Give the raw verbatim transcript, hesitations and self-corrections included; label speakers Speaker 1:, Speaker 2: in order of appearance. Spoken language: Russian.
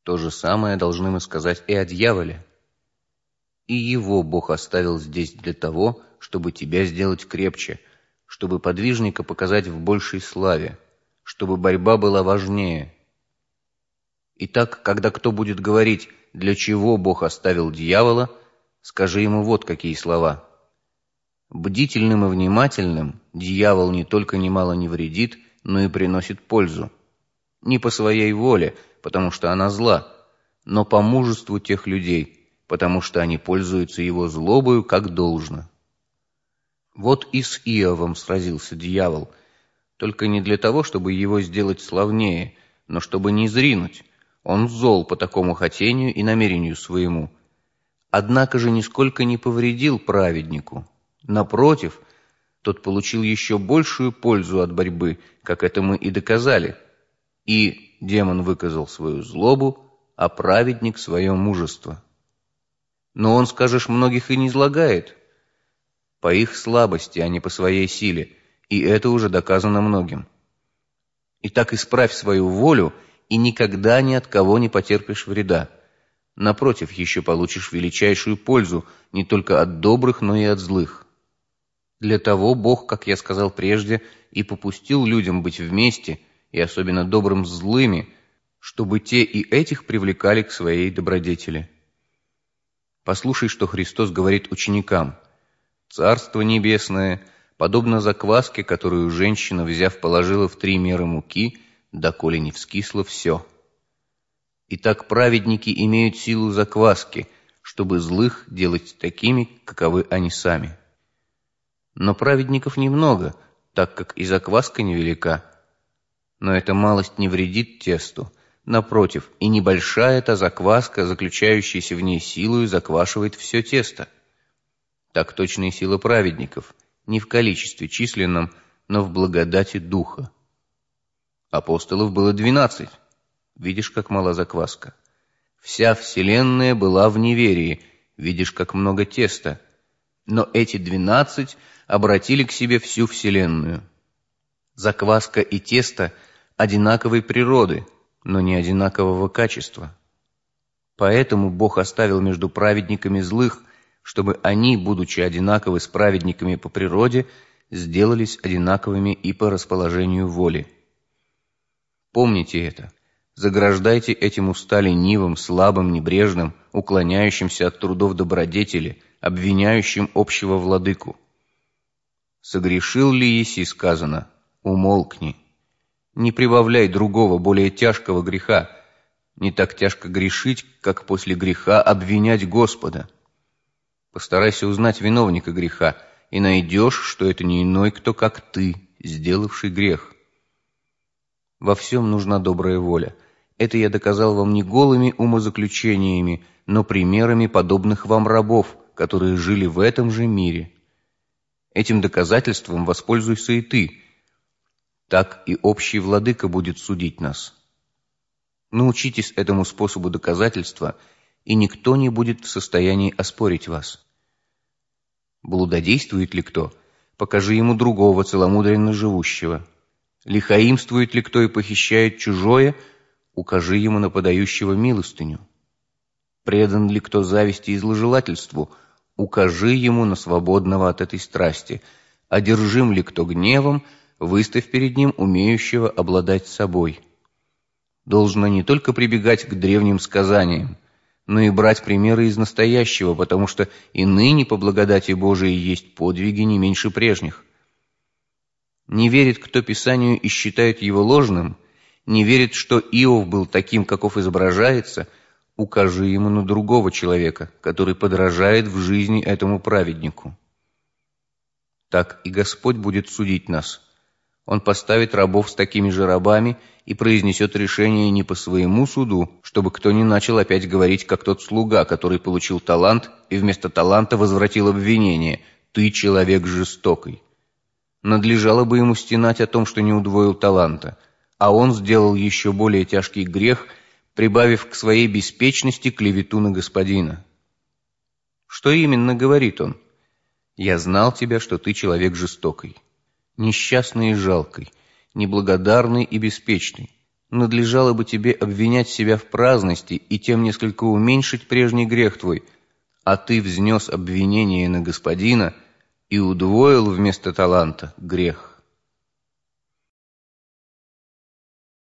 Speaker 1: То же самое должны мы сказать и о дьяволе. И его Бог оставил здесь для того, чтобы тебя сделать крепче, чтобы подвижника показать в большей славе, чтобы борьба была важнее. Итак, когда кто будет говорить, для чего Бог оставил дьявола, скажи ему вот какие слова. Бдительным и внимательным дьявол не только немало не вредит, но и приносит пользу. Не по своей воле, потому что она зла, но по мужеству тех людей, потому что они пользуются его злобою как должно. Вот и с Иовом сразился дьявол, только не для того, чтобы его сделать славнее, но чтобы не зринуть. Он зол по такому хотению и намерению своему. Однако же нисколько не повредил праведнику. Напротив, тот получил еще большую пользу от борьбы, как это мы и доказали. И демон выказал свою злобу, а праведник свое мужество. Но он, скажешь, многих и не излагает. По их слабости, а не по своей силе, и это уже доказано многим. Итак, исправь свою волю, и никогда ни от кого не потерпишь вреда. Напротив, еще получишь величайшую пользу не только от добрых, но и от злых. Для того Бог, как я сказал прежде, и попустил людям быть вместе, и особенно добрым с злыми, чтобы те и этих привлекали к своей добродетели. Послушай, что Христос говорит ученикам. «Царство небесное подобно закваске, которую женщина, взяв, положила в три меры муки, доколе не вскисло все. Итак, праведники имеют силу закваски, чтобы злых делать такими, каковы они сами. Но праведников немного, так как и закваска невелика. Но эта малость не вредит тесту. Напротив, и небольшая та закваска, заключающаяся в ней силою, заквашивает все тесто. Так точно и сила праведников, не в количестве численном, но в благодати Духа. Апостолов было двенадцать. Видишь, как мала закваска. Вся вселенная была в неверии. Видишь, как много теста. Но эти двенадцать обратили к себе всю вселенную. Закваска и тесто одинаковой природы, но не одинакового качества. Поэтому Бог оставил между праведниками злых, чтобы они, будучи одинаковы с праведниками по природе, сделались одинаковыми и по расположению воли. Помните это. Заграждайте этим уста ленивым, слабым, небрежным, уклоняющимся от трудов добродетели, обвиняющим общего владыку. Согрешил ли еси, сказано, умолкни. Не прибавляй другого, более тяжкого греха. Не так тяжко грешить, как после греха обвинять Господа. Постарайся узнать виновника греха, и найдешь, что это не иной кто, как ты, сделавший грех. Во всем нужна добрая воля. Это я доказал вам не голыми умозаключениями, но примерами подобных вам рабов, которые жили в этом же мире. Этим доказательством воспользуйся и ты. Так и общий владыка будет судить нас. Научитесь этому способу доказательства, и никто не будет в состоянии оспорить вас. Блудодействует ли кто? Покажи ему другого, целомудренно живущего. Лихаимствует ли кто и похищает чужое? Укажи ему на подающего милостыню. Предан ли кто зависти и зложелательству? Укажи ему на свободного от этой страсти. Одержим ли кто гневом? Выставь перед ним умеющего обладать собой. Должно не только прибегать к древним сказаниям, но и брать примеры из настоящего, потому что и ныне по благодати Божией есть подвиги не меньше прежних. Не верит кто Писанию и считает его ложным, не верит, что Иов был таким, каков изображается, укажи ему на другого человека, который подражает в жизни этому праведнику. Так и Господь будет судить нас. Он поставит рабов с такими же рабами и произнесет решение не по своему суду, чтобы кто не начал опять говорить, как тот слуга, который получил талант и вместо таланта возвратил обвинение: «Ты человек жестокий». Надлежало бы ему стенать о том, что не удвоил таланта, а он сделал еще более тяжкий грех, прибавив к своей беспечности клевету на господина. Что именно говорит он? «Я знал тебя, что ты человек жестокий, несчастный и жалкий, неблагодарный и беспечный, надлежало бы тебе обвинять себя в праздности и тем несколько уменьшить прежний грех твой, а ты взнес обвинение на господина и удвоил вместо таланта грех.